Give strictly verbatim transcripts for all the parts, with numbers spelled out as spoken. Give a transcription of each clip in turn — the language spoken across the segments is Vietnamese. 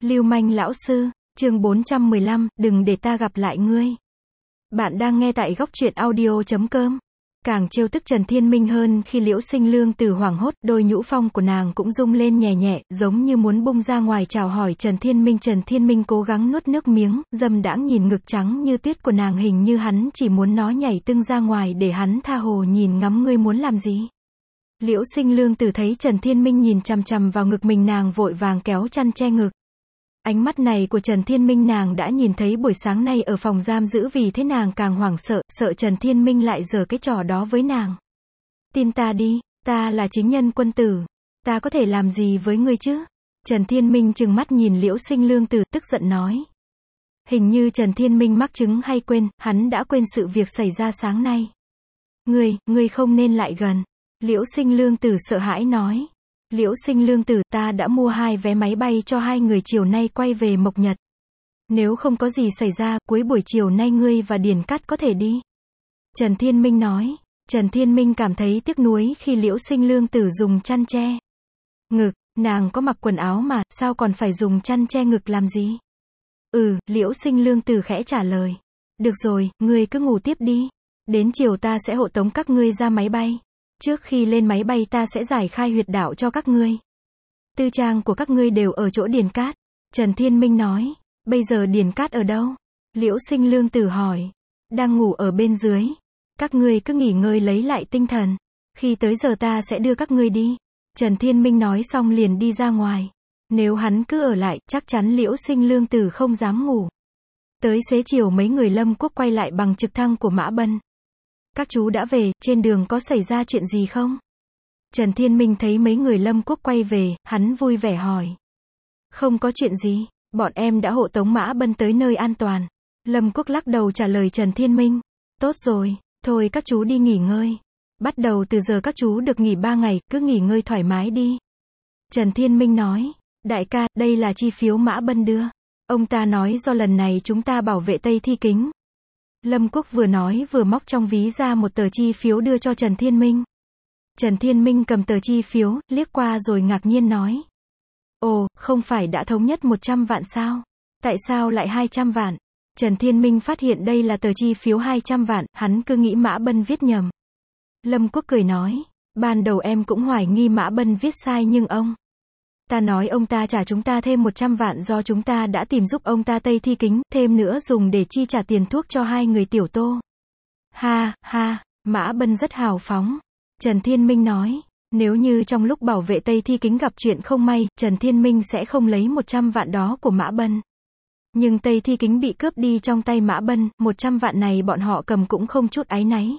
Lưu manh lão sư, chương bốn trăm mười lăm, đừng để ta gặp lại ngươi. Bạn đang nghe tại góc truyện audio chấm com. Càng trêu tức Trần Thiên Minh hơn khi Liễu Sinh Lương từ hoảng hốt, đôi nhũ phong của nàng cũng rung lên nhẹ nhẹ, giống như muốn bung ra ngoài chào hỏi Trần Thiên Minh. Trần Thiên Minh cố gắng nuốt nước miếng, dâm đãng nhìn ngực trắng như tuyết của nàng, hình như hắn chỉ muốn nó nhảy tưng ra ngoài để hắn tha hồ nhìn ngắm. Ngươi muốn làm gì? Liễu Sinh Lương từ thấy Trần Thiên Minh nhìn chằm chằm vào ngực mình, nàng vội vàng kéo chăn che ngực. Ánh mắt này của Trần Thiên Minh nàng đã nhìn thấy buổi sáng nay ở phòng giam giữ, vì thế nàng càng hoảng sợ, sợ Trần Thiên Minh lại giở cái trò đó với nàng. Tin ta đi, ta là chính nhân quân tử, ta có thể làm gì với ngươi chứ? Trần Thiên Minh trừng mắt nhìn Liễu Sinh Lương từ, tức giận nói. Hình như Trần Thiên Minh mắc chứng hay quên, hắn đã quên sự việc xảy ra sáng nay. Ngươi, ngươi không nên lại gần. Liễu Sinh Lương Tử sợ hãi nói. Liễu Sinh Lương Tử, ta đã mua hai vé máy bay cho hai người chiều nay quay về Mộc Nhật. Nếu không có gì xảy ra, cuối buổi chiều nay ngươi và Điền Cát có thể đi. Trần Thiên Minh nói. Trần Thiên Minh cảm thấy tiếc nuối khi Liễu Sinh Lương Tử dùng chăn che ngực, nàng có mặc quần áo mà, sao còn phải dùng chăn che ngực làm gì? Ừ, Liễu Sinh Lương Tử khẽ trả lời. Được rồi, ngươi cứ ngủ tiếp đi. Đến chiều ta sẽ hộ tống các ngươi ra máy bay. Trước khi lên máy bay ta sẽ giải khai huyệt đạo cho các ngươi. Tư trang của các ngươi đều ở chỗ Điền Cát. Trần Thiên Minh nói. Bây giờ Điền Cát ở đâu? Liễu Sinh Lương Tử hỏi. Đang ngủ ở bên dưới. Các ngươi cứ nghỉ ngơi lấy lại tinh thần. Khi tới giờ ta sẽ đưa các ngươi đi. Trần Thiên Minh nói xong liền đi ra ngoài. Nếu hắn cứ ở lại, chắc chắn Liễu Sinh Lương Tử không dám ngủ. Tới xế chiều mấy người Lâm Quốc quay lại bằng trực thăng của Mã Bân. Các chú đã về, trên đường có xảy ra chuyện gì không? Trần Thiên Minh thấy mấy người Lâm Quốc quay về, hắn vui vẻ hỏi. Không có chuyện gì, bọn em đã hộ tống Mã Bân tới nơi an toàn. Lâm Quốc lắc đầu trả lời Trần Thiên Minh. Tốt rồi, thôi các chú đi nghỉ ngơi. Bắt đầu từ giờ các chú được nghỉ ba ngày, cứ nghỉ ngơi thoải mái đi. Trần Thiên Minh nói. Đại ca, đây là chi phiếu Mã Bân đưa. Ông ta nói do lần này chúng ta bảo vệ Tây Thi Kính. Lâm Quốc vừa nói vừa móc trong ví ra một tờ chi phiếu đưa cho Trần Thiên Minh. Trần Thiên Minh cầm tờ chi phiếu, liếc qua rồi ngạc nhiên nói. Ồ, không phải đã thống nhất một trăm vạn sao? Tại sao lại hai trăm vạn? Trần Thiên Minh phát hiện đây là tờ chi phiếu hai trăm vạn, hắn cứ nghĩ Mã Bân viết nhầm. Lâm Quốc cười nói. Ban đầu em cũng hoài nghi Mã Bân viết sai nhưng ông ta nói ông ta trả chúng ta thêm một trăm vạn do chúng ta đã tìm giúp ông ta Tây Thi Kính, thêm nữa dùng để chi trả tiền thuốc cho hai người Tiểu Tô. Ha, ha, Mã Bân rất hào phóng. Trần Thiên Minh nói, nếu như trong lúc bảo vệ Tây Thi Kính gặp chuyện không may, Trần Thiên Minh sẽ không lấy một trăm vạn đó của Mã Bân. Nhưng Tây Thi Kính bị cướp đi trong tay Mã Bân, một trăm vạn này bọn họ cầm cũng không chút áy náy.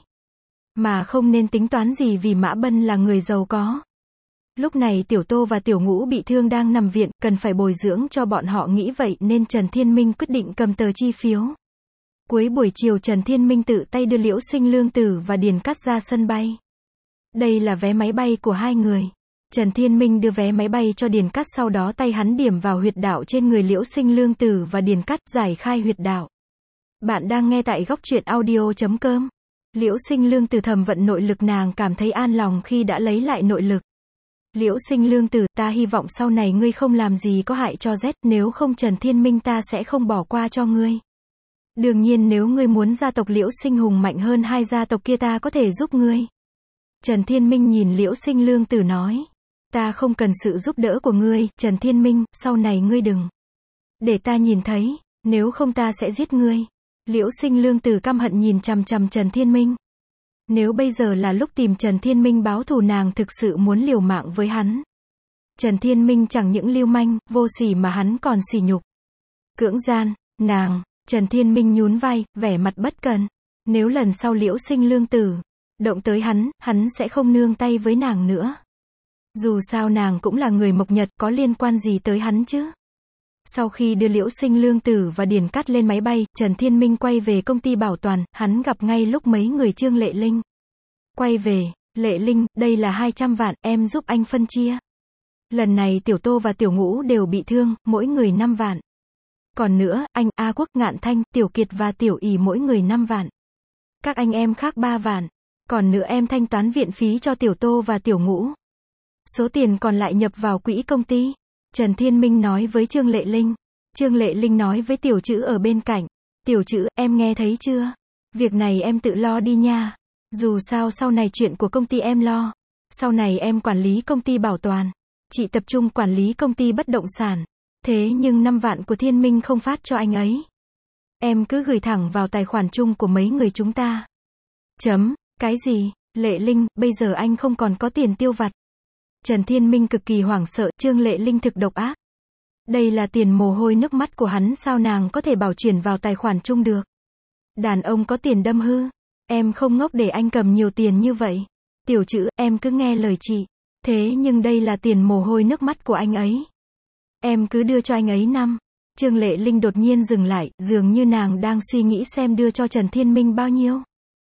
Mà không nên tính toán gì vì Mã Bân là người giàu có. Lúc này Tiểu Tô và Tiểu Ngũ bị thương đang nằm viện, cần phải bồi dưỡng cho bọn họ, nghĩ vậy nên Trần Thiên Minh quyết định cầm tờ chi phiếu. Cuối buổi chiều Trần Thiên Minh tự tay đưa Liễu Sinh Lương Tử và Điền Cát ra sân bay. Đây là vé máy bay của hai người. Trần Thiên Minh đưa vé máy bay cho Điền Cát, sau đó tay hắn điểm vào huyệt đạo trên người Liễu Sinh Lương Tử và Điền Cát, giải khai huyệt đạo. Bạn đang nghe tại góc truyện audio chấm com. Liễu Sinh Lương Tử thầm vận nội lực, nàng cảm thấy an lòng khi đã lấy lại nội lực. Liễu Sinh Lương Tử, ta hy vọng sau này ngươi không làm gì có hại cho Z, nếu không Trần Thiên Minh ta sẽ không bỏ qua cho ngươi. Đương nhiên nếu ngươi muốn gia tộc Liễu Sinh hùng mạnh hơn hai gia tộc kia ta có thể giúp ngươi. Trần Thiên Minh nhìn Liễu Sinh Lương Tử nói. Ta không cần sự giúp đỡ của ngươi, Trần Thiên Minh, sau này ngươi đừng để ta nhìn thấy, nếu không ta sẽ giết ngươi. Liễu Sinh Lương Tử căm hận nhìn chằm chằm Trần Thiên Minh. Nếu bây giờ là lúc tìm Trần Thiên Minh báo thù, nàng thực sự muốn liều mạng với hắn. Trần Thiên Minh chẳng những lưu manh, vô sỉ mà hắn còn sỉ nhục, cưỡng gian, nàng. Trần Thiên Minh nhún vai, vẻ mặt bất cần. Nếu lần sau Liễu Sinh Lương Tử động tới hắn, hắn sẽ không nương tay với nàng nữa. Dù sao nàng cũng là người Mộc Nhật, có liên quan gì tới hắn chứ? Sau khi đưa Liễu Sinh Lương Tử và Điền Cát lên máy bay, Trần Thiên Minh quay về công ty bảo toàn, hắn gặp ngay lúc mấy người Trương Lệ Linh quay về. Lệ Linh, đây là hai trăm vạn, em giúp anh phân chia. Lần này Tiểu Tô và Tiểu Ngũ đều bị thương, mỗi người năm vạn. Còn nữa, anh, A Quốc, Ngạn Thanh, Tiểu Kiệt và Tiểu Ỷ mỗi người năm vạn. Các anh em khác ba vạn. Còn nữa em thanh toán viện phí cho Tiểu Tô và Tiểu Ngũ. Số tiền còn lại nhập vào quỹ công ty. Trần Thiên Minh nói với Trương Lệ Linh. Trương Lệ Linh nói với Tiểu Trữ ở bên cạnh. Tiểu Trữ, em nghe thấy chưa? Việc này em tự lo đi nha. Dù sao sau này chuyện của công ty em lo. Sau này em quản lý công ty bảo toàn. Chị tập trung quản lý công ty bất động sản. Thế nhưng năm vạn của Thiên Minh không phát cho anh ấy. Em cứ gửi thẳng vào tài khoản chung của mấy người chúng ta. Chấm, cái gì? Lệ Linh, bây giờ anh không còn có tiền tiêu vặt. Trần Thiên Minh cực kỳ hoảng sợ, Trương Lệ Linh thực độc ác. Đây là tiền mồ hôi nước mắt của hắn, sao nàng có thể bảo chuyển vào tài khoản chung được? Đàn ông có tiền đâm hư. Em không ngốc để anh cầm nhiều tiền như vậy. Tiểu Trữ, em cứ nghe lời chị. Thế nhưng đây là tiền mồ hôi nước mắt của anh ấy. Em cứ đưa cho anh ấy năm. Trương Lệ Linh đột nhiên dừng lại, dường như nàng đang suy nghĩ xem đưa cho Trần Thiên Minh bao nhiêu.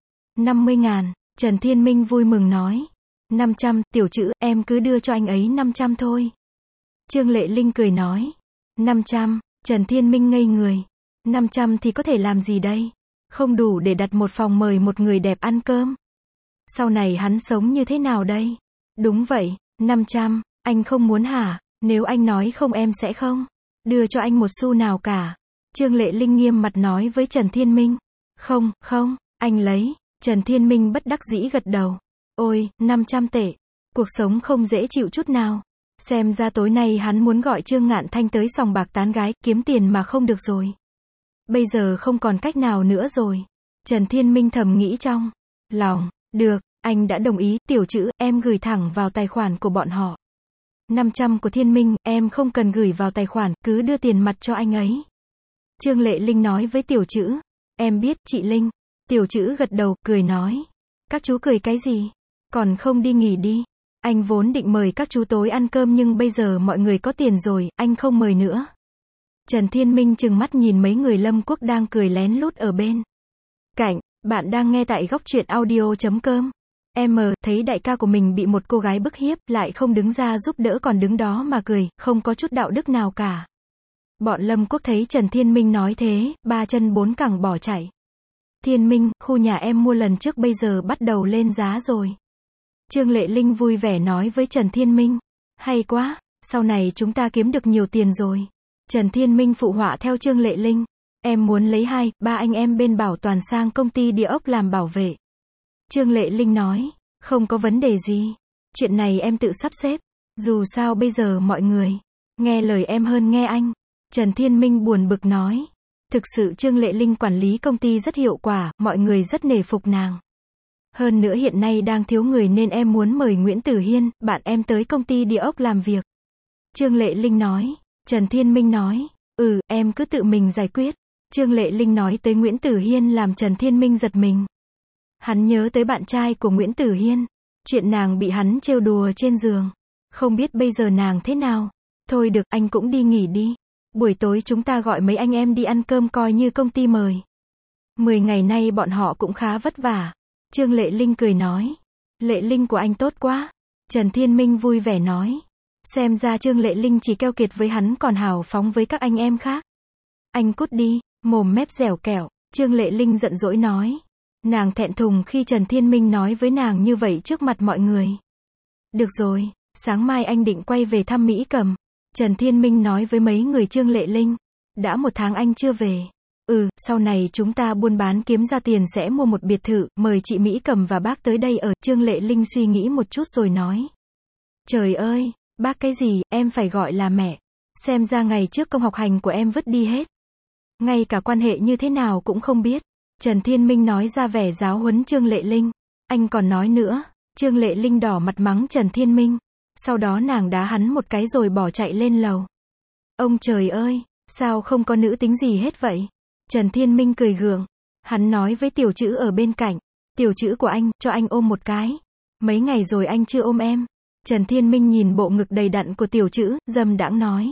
năm mươi ngàn. Trần Thiên Minh vui mừng nói. năm trăm, Tiểu Trữ, em cứ đưa cho anh ấy năm trăm thôi. Trương Lệ Linh cười nói. năm trăm, Trần Thiên Minh ngây người. năm trăm thì có thể làm gì đây? Không đủ để đặt một phòng mời một người đẹp ăn cơm. Sau này hắn sống như thế nào đây? Đúng vậy, năm trăm, anh không muốn hả? Nếu anh nói không em sẽ không đưa cho anh một xu nào cả. Trương Lệ Linh nghiêm mặt nói với Trần Thiên Minh. Không, không, anh lấy. Trần Thiên Minh bất đắc dĩ gật đầu. Ôi, năm trăm tệ. Cuộc sống không dễ chịu chút nào. Xem ra tối nay hắn muốn gọi Trương Ngạn Thanh tới sòng bạc tán gái, kiếm tiền mà không được rồi. Bây giờ không còn cách nào nữa rồi. Trần Thiên Minh thầm nghĩ trong lòng. Được, anh đã đồng ý, Tiểu Trữ, em gửi thẳng vào tài khoản của bọn họ. năm trăm của Thiên Minh, em không cần gửi vào tài khoản, cứ đưa tiền mặt cho anh ấy. Trương Lệ Linh nói với Tiểu Trữ. Em biết, chị Linh. Tiểu Trữ gật đầu, cười nói. Các chú cười cái gì? Còn không đi nghỉ đi. Anh vốn định mời các chú tối ăn cơm nhưng bây giờ mọi người có tiền rồi, anh không mời nữa. Trần Thiên Minh trừng mắt nhìn mấy người Lâm Quốc đang cười lén lút ở bên cạnh. Bạn đang nghe tại góc truyện audio chấm com. Em thấy đại ca của mình bị một cô gái bức hiếp, lại không đứng ra giúp đỡ còn đứng đó mà cười, không có chút đạo đức nào cả. Bọn Lâm Quốc thấy Trần Thiên Minh nói thế, ba chân bốn cẳng bỏ chạy. Thiên Minh, khu nhà em mua lần trước bây giờ bắt đầu lên giá rồi. Trương Lệ Linh vui vẻ nói với Trần Thiên Minh. Hay quá, sau này chúng ta kiếm được nhiều tiền rồi. Trần Thiên Minh phụ họa theo Trương Lệ Linh. Em muốn lấy hai, ba anh em bên bảo toàn sang công ty địa ốc làm bảo vệ. Trương Lệ Linh nói. Không có vấn đề gì. Chuyện này em tự sắp xếp. Dù sao bây giờ mọi người nghe lời em hơn nghe anh. Trần Thiên Minh buồn bực nói. Thực sự Trương Lệ Linh quản lý công ty rất hiệu quả, mọi người rất nể phục nàng. Hơn nữa hiện nay đang thiếu người nên em muốn mời Nguyễn Tử Hiên, bạn em tới công ty địa ốc làm việc. Trương Lệ Linh nói. Trần Thiên Minh nói. Ừ, em cứ tự mình giải quyết. Trương Lệ Linh nói tới Nguyễn Tử Hiên làm Trần Thiên Minh giật mình. Hắn nhớ tới bạn trai của Nguyễn Tử Hiên. Chuyện nàng bị hắn trêu đùa trên giường. Không biết bây giờ nàng thế nào. Thôi được, anh cũng đi nghỉ đi. Buổi tối chúng ta gọi mấy anh em đi ăn cơm coi như công ty mời. Mười ngày nay bọn họ cũng khá vất vả. Trương Lệ Linh cười nói. Lệ Linh của anh tốt quá. Trần Thiên Minh vui vẻ nói. Xem ra Trương Lệ Linh chỉ keo kiệt với hắn còn hào phóng với các anh em khác. Anh cút đi, mồm mép dẻo kẹo. Trương Lệ Linh giận dỗi nói. Nàng thẹn thùng khi Trần Thiên Minh nói với nàng như vậy trước mặt mọi người. Được rồi, sáng mai anh định quay về thăm Mỹ Cầm. Trần Thiên Minh nói với mấy người Trương Lệ Linh. Đã một tháng anh chưa về. Ừ, sau này chúng ta buôn bán kiếm ra tiền sẽ mua một biệt thự, mời chị Mỹ Cầm và bác tới đây ở. Trương Lệ Linh suy nghĩ một chút rồi nói. Trời ơi, bác cái gì, em phải gọi là mẹ. Xem ra ngày trước công học hành của em vứt đi hết. Ngay cả quan hệ như thế nào cũng không biết. Trần Thiên Minh nói ra vẻ giáo huấn Trương Lệ Linh. Anh còn nói nữa. Trương Lệ Linh đỏ mặt mắng Trần Thiên Minh. Sau đó nàng đá hắn một cái rồi bỏ chạy lên lầu. Ông trời ơi, sao không có nữ tính gì hết vậy? Trần Thiên Minh cười gượng. Hắn nói với Tiểu Trữ ở bên cạnh. Tiểu Trữ của anh, cho anh ôm một cái. Mấy ngày rồi anh chưa ôm em. Trần Thiên Minh nhìn bộ ngực đầy đặn của Tiểu Trữ, dâm đãng nói.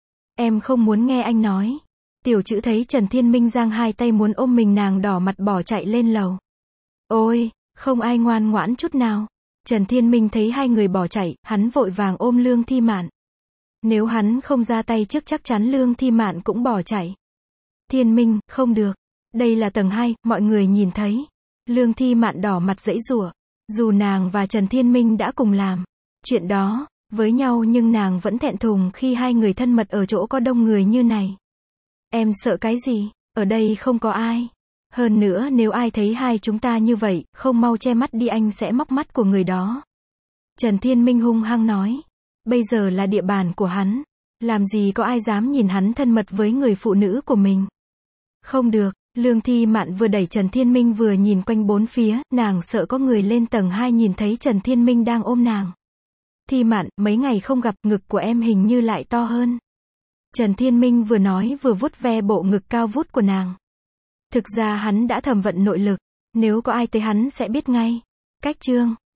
Em không muốn nghe anh nói. Tiểu Trữ thấy Trần Thiên Minh giang hai tay muốn ôm mình, nàng đỏ mặt bỏ chạy lên lầu. Ôi, không ai ngoan ngoãn chút nào. Trần Thiên Minh thấy hai người bỏ chạy, hắn vội vàng ôm Lương Thi Mạn. Nếu hắn không ra tay trước chắc chắn Lương Thi Mạn cũng bỏ chạy. Thiên Minh, không được. Đây là tầng hai, mọi người nhìn thấy. Lương Thi Mạn đỏ mặt giãy giụa. Dù nàng và Trần Thiên Minh đã cùng làm chuyện đó, với nhau nhưng nàng vẫn thẹn thùng khi hai người thân mật ở chỗ có đông người như này. Em sợ cái gì? Ở đây không có ai. Hơn nữa nếu ai thấy hai chúng ta như vậy, không mau che mắt đi anh sẽ móc mắt của người đó. Trần Thiên Minh hung hăng nói. Bây giờ là địa bàn của hắn. Làm gì có ai dám nhìn hắn thân mật với người phụ nữ của mình. Không được, Lương Thi Mạn vừa đẩy Trần Thiên Minh vừa nhìn quanh bốn phía, nàng sợ có người lên tầng hai nhìn thấy Trần Thiên Minh đang ôm nàng. Thi Mạn, mấy ngày không gặp, ngực của em hình như lại to hơn. Trần Thiên Minh vừa nói vừa vuốt ve bộ ngực cao vút của nàng. Thực ra hắn đã thầm vận nội lực, nếu có ai thấy hắn sẽ biết ngay. Cách chương